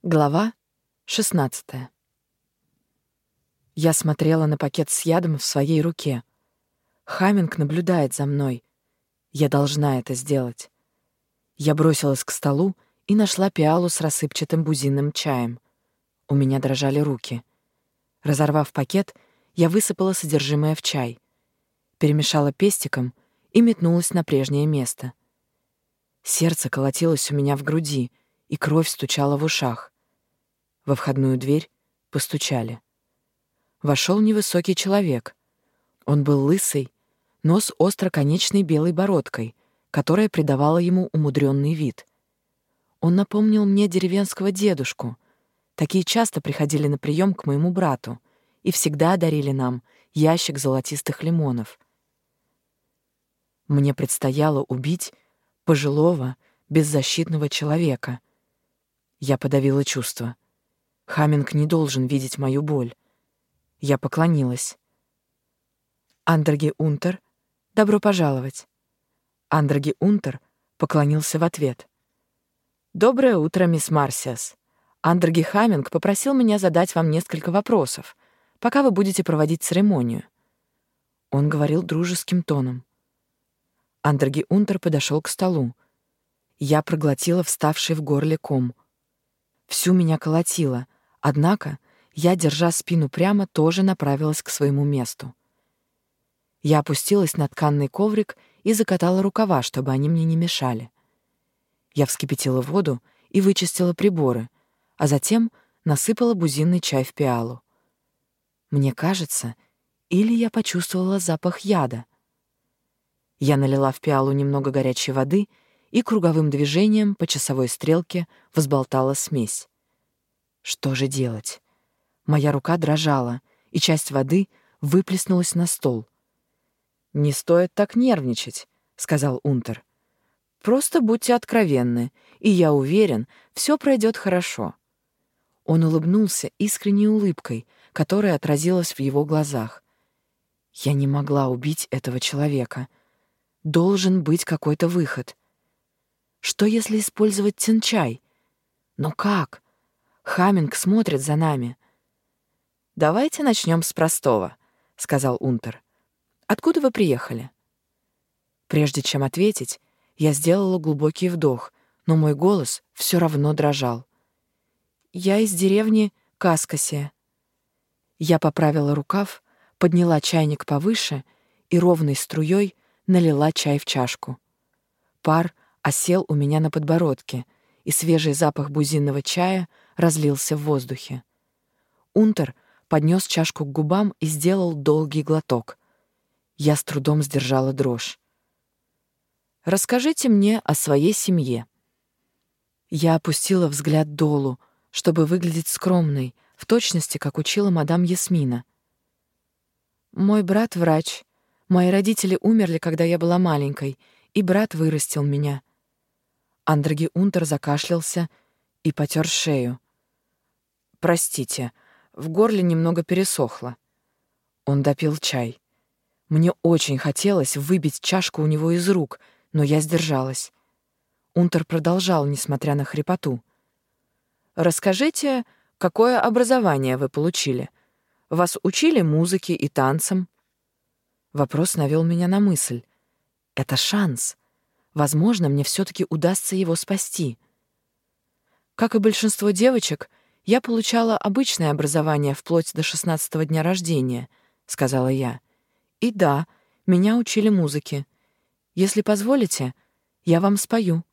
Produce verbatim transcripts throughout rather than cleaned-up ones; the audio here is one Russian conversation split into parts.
Глава шестнадцатая. Я смотрела на пакет с ядом в своей руке. Хамминг наблюдает за мной. Я должна это сделать. Я бросилась к столу и нашла пиалу с рассыпчатым бузинным чаем. У меня дрожали руки. Разорвав пакет, я высыпала содержимое в чай, перемешала пестиком и метнулась на прежнее место. Сердце колотилось у меня в груди, и кровь стучала в ушах. Во входную дверь постучали. Вошел невысокий человек. Он был лысый, но с остроконечной белой бородкой, которая придавала ему умудренный вид. Он напомнил мне деревенского дедушку. Такие часто приходили на прием к моему брату и всегда дарили нам ящик золотистых лимонов. Мне предстояло убить пожилого, беззащитного человека. Я подавила чувства. Хамминг не должен видеть мою боль. Я поклонилась. «Андерги Унтер, добро пожаловать!» Андерги Унтер поклонился в ответ. «Доброе утро, мисс Марсиас. Андерги Хамминг попросил меня задать вам несколько вопросов, пока вы будете проводить церемонию». Он говорил дружеским тоном. Андерги Унтер подошел к столу. Я проглотила вставший в горле ком. Всю меня колотило, однако я, держа спину прямо, тоже направилась к своему месту. Я опустилась на тканный коврик и закатала рукава, чтобы они мне не мешали. Я вскипятила воду и вычистила приборы, а затем насыпала бузинный чай в пиалу. Мне кажется, или я почувствовала запах яда. Я налила в пиалу немного горячей воды и круговым движением по часовой стрелке взболтала смесь. Что же делать? Моя рука дрожала, и часть воды выплеснулась на стол. «Не стоит так нервничать», — сказал Унтер. «Просто будьте откровенны, и я уверен, все пройдет хорошо». Он улыбнулся искренней улыбкой, которая отразилась в его глазах. Я не могла убить этого человека. Должен быть какой-то выход. Что, если использовать тянчай? Но как? Хамминг смотрит за нами. «Давайте начнем с простого», — сказал Унтер. «Откуда вы приехали?» Прежде чем ответить, я сделала глубокий вдох, но мой голос все равно дрожал. «Я из деревни Каскасия». Я поправила рукав, подняла чайник повыше и ровной струей налила чай в чашку. Пар осел у меня на подбородке, и свежий запах бузинного чая разлился в воздухе. Унтер поднес чашку к губам и сделал долгий глоток. Я с трудом сдержала дрожь. «Расскажите мне о своей семье». Я опустила взгляд долу, чтобы выглядеть скромной, в точности, как учила мадам Ясмина. «Мой брат — врач. Мои родители умерли, когда я была маленькой, и брат вырастил меня». Андерги Унтер закашлялся и потер шею. «Простите, в горле немного пересохло». Он допил чай. Мне очень хотелось выбить чашку у него из рук, но я сдержалась. Унтер продолжал, несмотря на хрипоту. «Расскажите, какое образование вы получили? Вас учили музыке и танцам?» Вопрос навел меня на мысль. Это шанс. Возможно, мне все-таки удастся его спасти. Как и большинство девочек, я получала обычное образование вплоть до шестнадцатого дня рождения, сказала я. И да, меня учили музыке. Если позволите, я вам спою.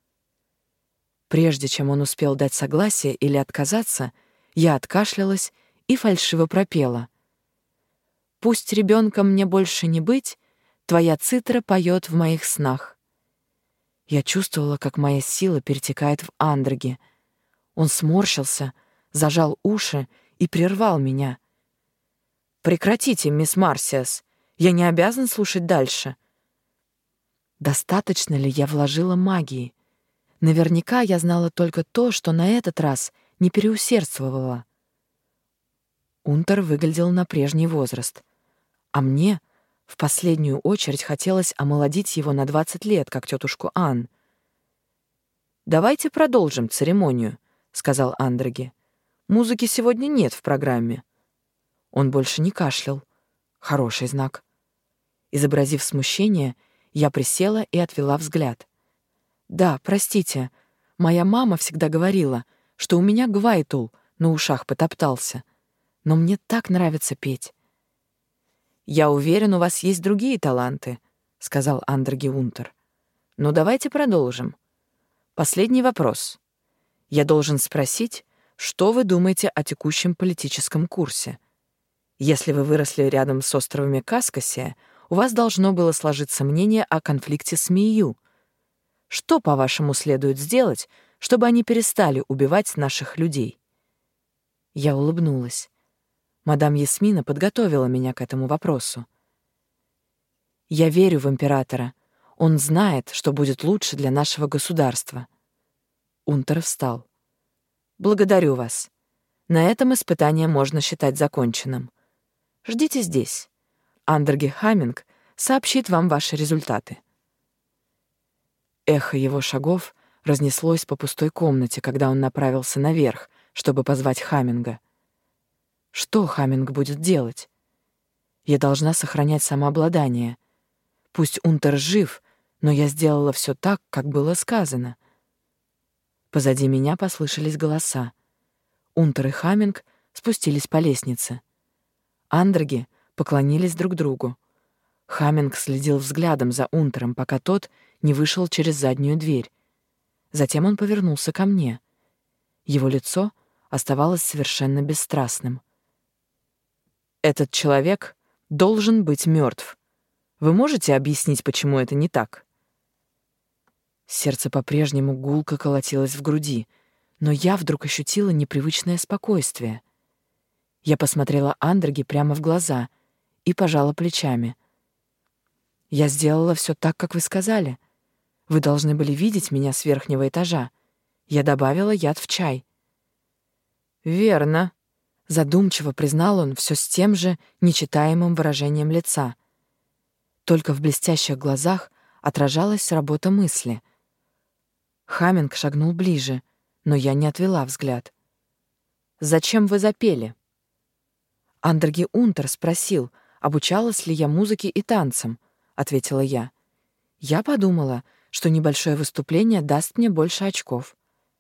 Прежде чем он успел дать согласие или отказаться, я откашлялась и фальшиво пропела. «Пусть ребенком мне больше не быть, твоя цитра поет в моих снах». Я чувствовала, как моя сила перетекает в Андерги. Он сморщился, зажал уши и прервал меня. «Прекратите, мисс Марсиас, я не обязан слушать дальше». Достаточно ли я вложила магии? Наверняка я знала только то, что на этот раз не переусердствовала. Унтер выглядел на прежний возраст, а мне в последнюю очередь хотелось омолодить его на двадцать лет, как тетушку Ан. «Давайте продолжим церемонию», — сказал Андраги. «Музыки сегодня нет в программе». Он больше не кашлял. Хороший знак. Изобразив смущение, я присела и отвела взгляд. «Да, простите, моя мама всегда говорила, что у меня гвайтул на ушах потоптался, но мне так нравится петь». «Я уверен, у вас есть другие таланты», — сказал Андраги Унтер. «Но давайте продолжим. Последний вопрос. Я должен спросить, что вы думаете о текущем политическом курсе? Если вы выросли рядом с островами Каскасия, у вас должно было сложиться мнение о конфликте с Мию. Что, по-вашему, следует сделать, чтобы они перестали убивать наших людей?» Я улыбнулась. Мадам Ясмина подготовила меня к этому вопросу. «Я верю в императора. Он знает, что будет лучше для нашего государства». Унтер встал. «Благодарю вас. На этом испытание можно считать законченным. Ждите здесь. Андраги Хаминг сообщит вам ваши результаты». Эхо его шагов разнеслось по пустой комнате, когда он направился наверх, чтобы позвать Хаминга. Что Хаминг будет делать? Я должна сохранять самообладание. Пусть Унтер жив, но я сделала все так, как было сказано. Позади меня послышались голоса. Унтер и Хаминг спустились по лестнице. Андраги поклонились друг другу. Хаминг следил взглядом за Унтером, пока тот не вышел через заднюю дверь. Затем он повернулся ко мне. Его лицо оставалось совершенно бесстрастным. «Этот человек должен быть мертв. Вы можете объяснить, почему это не так?» Сердце по-прежнему гулко колотилось в груди, но я вдруг ощутила непривычное спокойствие. Я посмотрела Андраги прямо в глаза и пожала плечами. «Я сделала все так, как вы сказали. Вы должны были видеть меня с верхнего этажа. Я добавила яд в чай». «Верно», — задумчиво признал он все с тем же нечитаемым выражением лица. Только в блестящих глазах отражалась работа мысли. Хаминг шагнул ближе, но я не отвела взгляд. «Зачем вы запели?» Андраги Унтер спросил, обучалась ли я музыке и танцам, — ответила я. Я подумала, что небольшое выступление даст мне больше очков.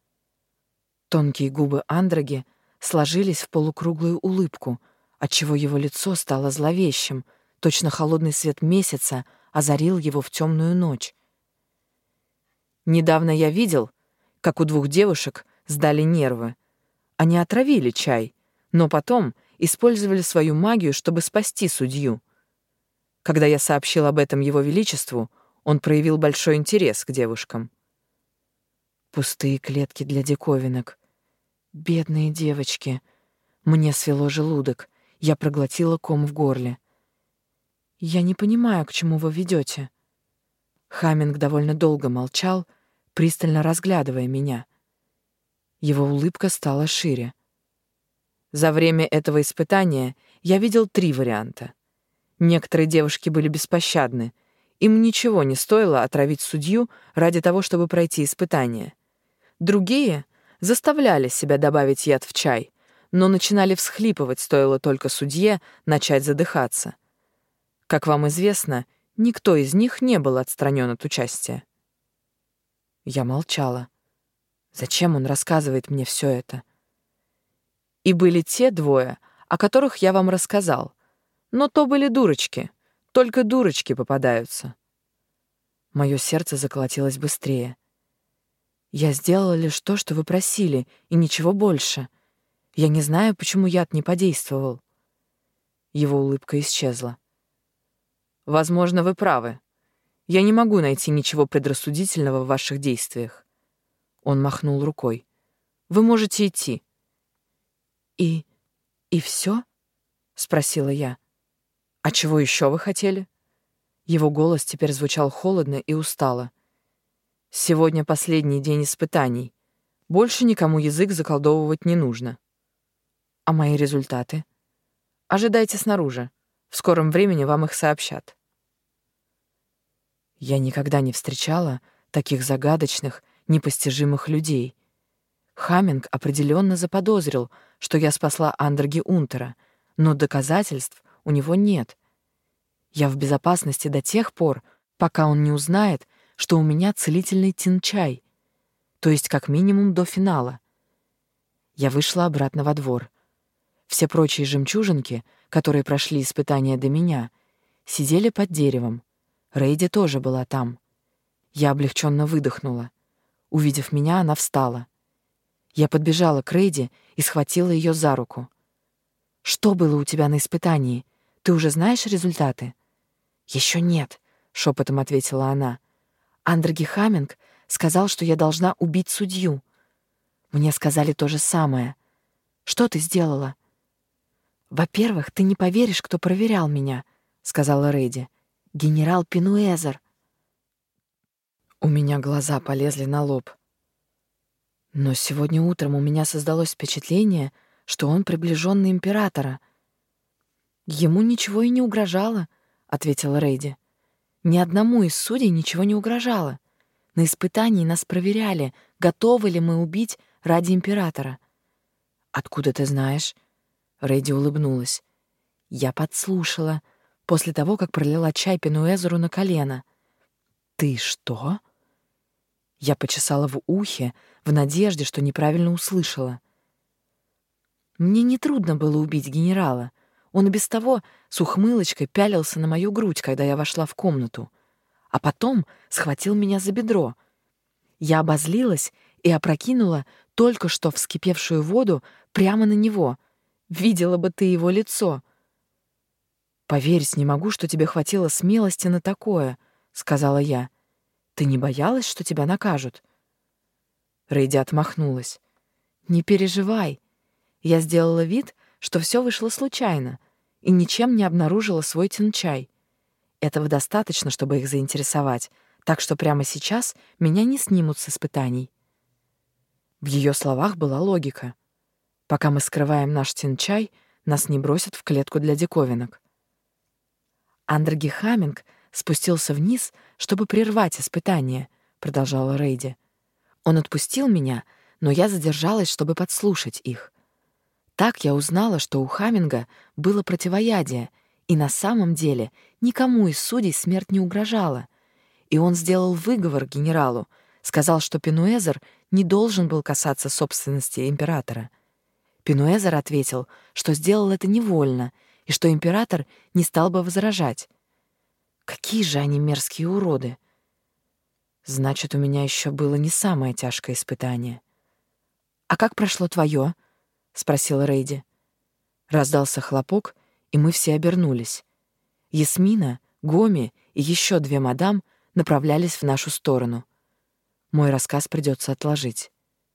Тонкие губы Андраги сложились в полукруглую улыбку, отчего его лицо стало зловещим, точно холодный свет месяца озарил его в темную ночь. «Недавно я видел, как у двух девушек сдали нервы. Они отравили чай, но потом использовали свою магию, чтобы спасти судью. Когда я сообщил об этом его величеству, он проявил большой интерес к девушкам». Пустые клетки для диковинок. Бедные девочки. Мне свело желудок. Я проглотила ком в горле. «Я не понимаю, к чему вы ведете». Хаминг довольно долго молчал, пристально разглядывая меня. Его улыбка стала шире. «За время этого испытания я видел три варианта. Некоторые девушки были беспощадны. Им ничего не стоило отравить судью ради того, чтобы пройти испытание. Другие заставляли себя добавить яд в чай, но начинали всхлипывать, стоило только судье начать задыхаться. Как вам известно, никто из них не был отстранен от участия». Я молчала. Зачем он рассказывает мне все это? «И были те двое, о которых я вам рассказал. Но то были дурочки. Только дурочки попадаются». Мое сердце заколотилось быстрее. «Я сделала лишь то, что вы просили, и ничего больше. Я не знаю, почему яд не подействовал». Его улыбка исчезла. «Возможно, вы правы. Я не могу найти ничего предрассудительного в ваших действиях». Он махнул рукой. «Вы можете идти». «И... и все?» — спросила я. «А чего еще вы хотели?» Его голос теперь звучал холодно и устало. «Сегодня последний день испытаний. Больше никому язык заколдовывать не нужно». «А мои результаты?» «Ожидайте снаружи. В скором времени вам их сообщат». Я никогда не встречала таких загадочных, непостижимых людей. Хаминг определенно заподозрил, что я спасла Андерги Унтера, но доказательств у него нет. Я в безопасности до тех пор, пока он не узнает, что у меня целительный тинчай, то есть как минимум до финала. Я вышла обратно во двор. Все прочие жемчужинки, которые прошли испытания до меня, сидели под деревом. Рейди тоже была там. Я облегченно выдохнула. Увидев меня, она встала. Я подбежала к Рейди и схватила ее за руку. «Что было у тебя на испытании? Ты уже знаешь результаты?» «Еще нет», — шепотом ответила она. «Андерги Хаминг сказал, что я должна убить судью. Мне сказали то же самое. Что ты сделала?» «Во-первых, ты не поверишь, кто проверял меня», — сказала Рейди. «Генерал Пинуэзер». У меня глаза полезли на лоб. Но сегодня утром у меня создалось впечатление, что он приближенный императора. «Ему ничего и не угрожало», — ответила Рейди. «Ни одному из судей ничего не угрожало. На испытании нас проверяли, готовы ли мы убить ради императора». «Откуда ты знаешь?» Рейди улыбнулась. «Я подслушала, после того, как пролила чай Пинуэзеру на колено». «Ты что?» Я почесала в ухе, в надежде, что неправильно услышала. Мне нетрудно было убить генерала. Он и без того с ухмылочкой пялился на мою грудь, когда я вошла в комнату, а потом схватил меня за бедро. Я обозлилась и опрокинула только что вскипевшую воду прямо на него. Видела бы ты его лицо. «Поверить не могу, что тебе хватило смелости на такое», — сказала я. «Ты не боялась, что тебя накажут?» Рейди отмахнулась. «Не переживай. Я сделала вид, что все вышло случайно, и ничем не обнаружила свой тинчай. Этого достаточно, чтобы их заинтересовать, так что прямо сейчас меня не снимут с испытаний». В ее словах была логика. Пока мы скрываем наш тинчай, нас не бросят в клетку для диковинок. «Андерги Хаминг спустился вниз, чтобы прервать испытание», — продолжала Рейди. «Он отпустил меня, но я задержалась, чтобы подслушать их. Так я узнала, что у Хаминга было противоядие, и на самом деле никому из судей смерть не угрожала. И он сделал выговор генералу, сказал, что Пинуэзер не должен был касаться собственности императора. Пинуэзер ответил, что сделал это невольно, и что император не стал бы возражать. Какие же они мерзкие уроды! Значит, у меня еще было не самое тяжкое испытание. «А как прошло твое?» — спросила Рейди. Раздался хлопок, и мы все обернулись. Ясмина, Гоми и еще две мадам направлялись в нашу сторону. Мой рассказ придется отложить.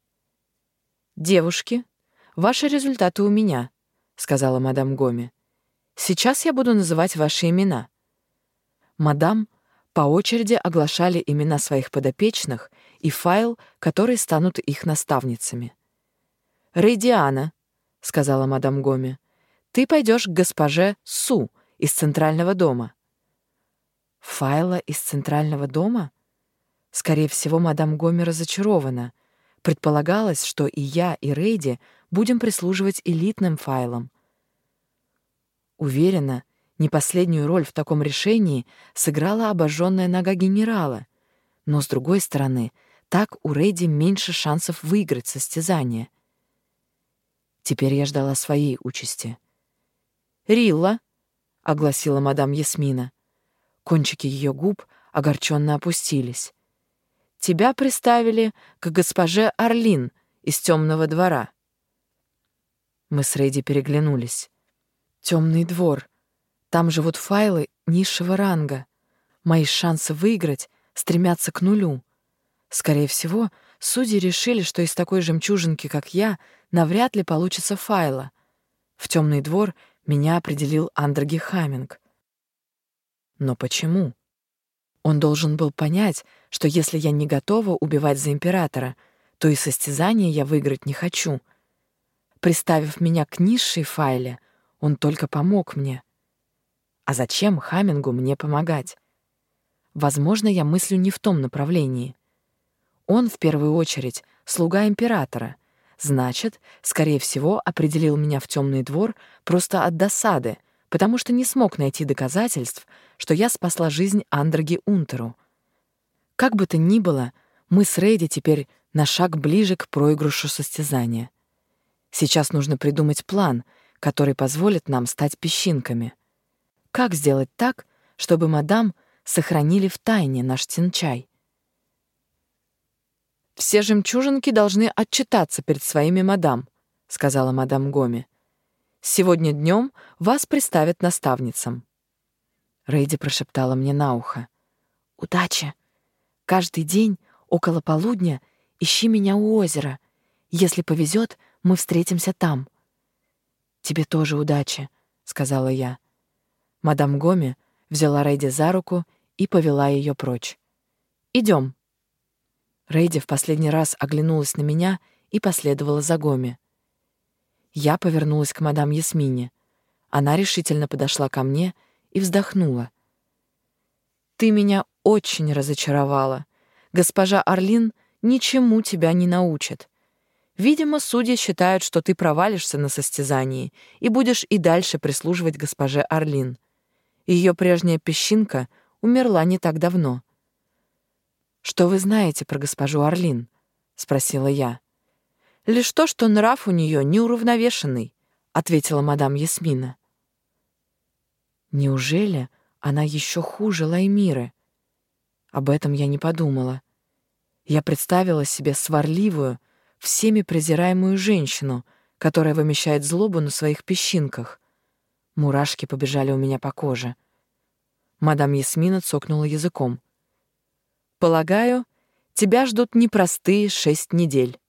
«Девушки, ваши результаты у меня», — сказала мадам Гоми. «Сейчас я буду называть ваши имена». Мадам по очереди оглашали имена своих подопечных и файл, которые станут их наставницами. «Рейдиана», — сказала мадам Гоми, — «ты пойдешь к госпоже Су из Центрального дома». «Файла из Центрального дома?» Скорее всего, мадам Гоми разочарована. Предполагалось, что и я, и Рейди будем прислуживать элитным файлам. Уверена, не последнюю роль в таком решении сыграла обожженная нога генерала, но, с другой стороны, так у Рейди меньше шансов выиграть состязание. Теперь я ждала своей участи. «Рилла», — огласила мадам Ясмина. Кончики ее губ огорченно опустились. «Тебя приставили к госпоже Орлин из темного двора». Мы с Рейди переглянулись. «Темный двор. Там живут файлы низшего ранга. Мои шансы выиграть стремятся к нулю. Скорее всего, судьи решили, что из такой жемчужинки, как я, навряд ли получится файла. В темный двор меня определил Андерги Хаминг. Но почему? Он должен был понять, что если я не готова убивать за императора, то и состязание я выиграть не хочу. Приставив меня к низшей файле, он только помог мне. А зачем Хамингу мне помогать? Возможно, я мыслю не в том направлении. Он, в первую очередь, слуга императора, Значит, скорее всего, определил меня в темный двор просто от досады, потому что не смог найти доказательств, что я спасла жизнь Андраги Унтеру. Как бы то ни было, мы с Рейди теперь на шаг ближе к проигрышу состязания. Сейчас нужно придумать план, который позволит нам стать песчинками. Как сделать так, чтобы мадам сохранили в тайне наш тинчай? «Все жемчужинки должны отчитаться перед своими мадам», — сказала мадам Гоми. «Сегодня днем вас представят наставницам». Рейди прошептала мне на ухо: «Удачи! Каждый день около полудня ищи меня у озера. Если повезет, мы встретимся там». «Тебе тоже удачи», — сказала я. Мадам Гоми взяла Рейди за руку и повела ее прочь. «Идем». Рейди в последний раз оглянулась на меня и последовала за Гоми. Я повернулась к мадам Ясмине. Она решительно подошла ко мне и вздохнула. «Ты меня очень разочаровала. Госпожа Орлин ничему тебя не научит. Видимо, судьи считают, что ты провалишься на состязании и будешь и дальше прислуживать госпоже Орлин. Ее прежняя песчинка умерла не так давно». «Что вы знаете про госпожу Орлин?» — спросила я. «Лишь то, что нрав у нее неуравновешенный», — ответила мадам Ясмина. «Неужели она еще хуже Лаймиры?» Об этом я не подумала. Я представила себе сварливую, всеми презираемую женщину, которая вымещает злобу на своих песчинках. Мурашки побежали у меня по коже. Мадам Ясмина цокнула языком. «Полагаю, тебя ждут непростые шесть недель».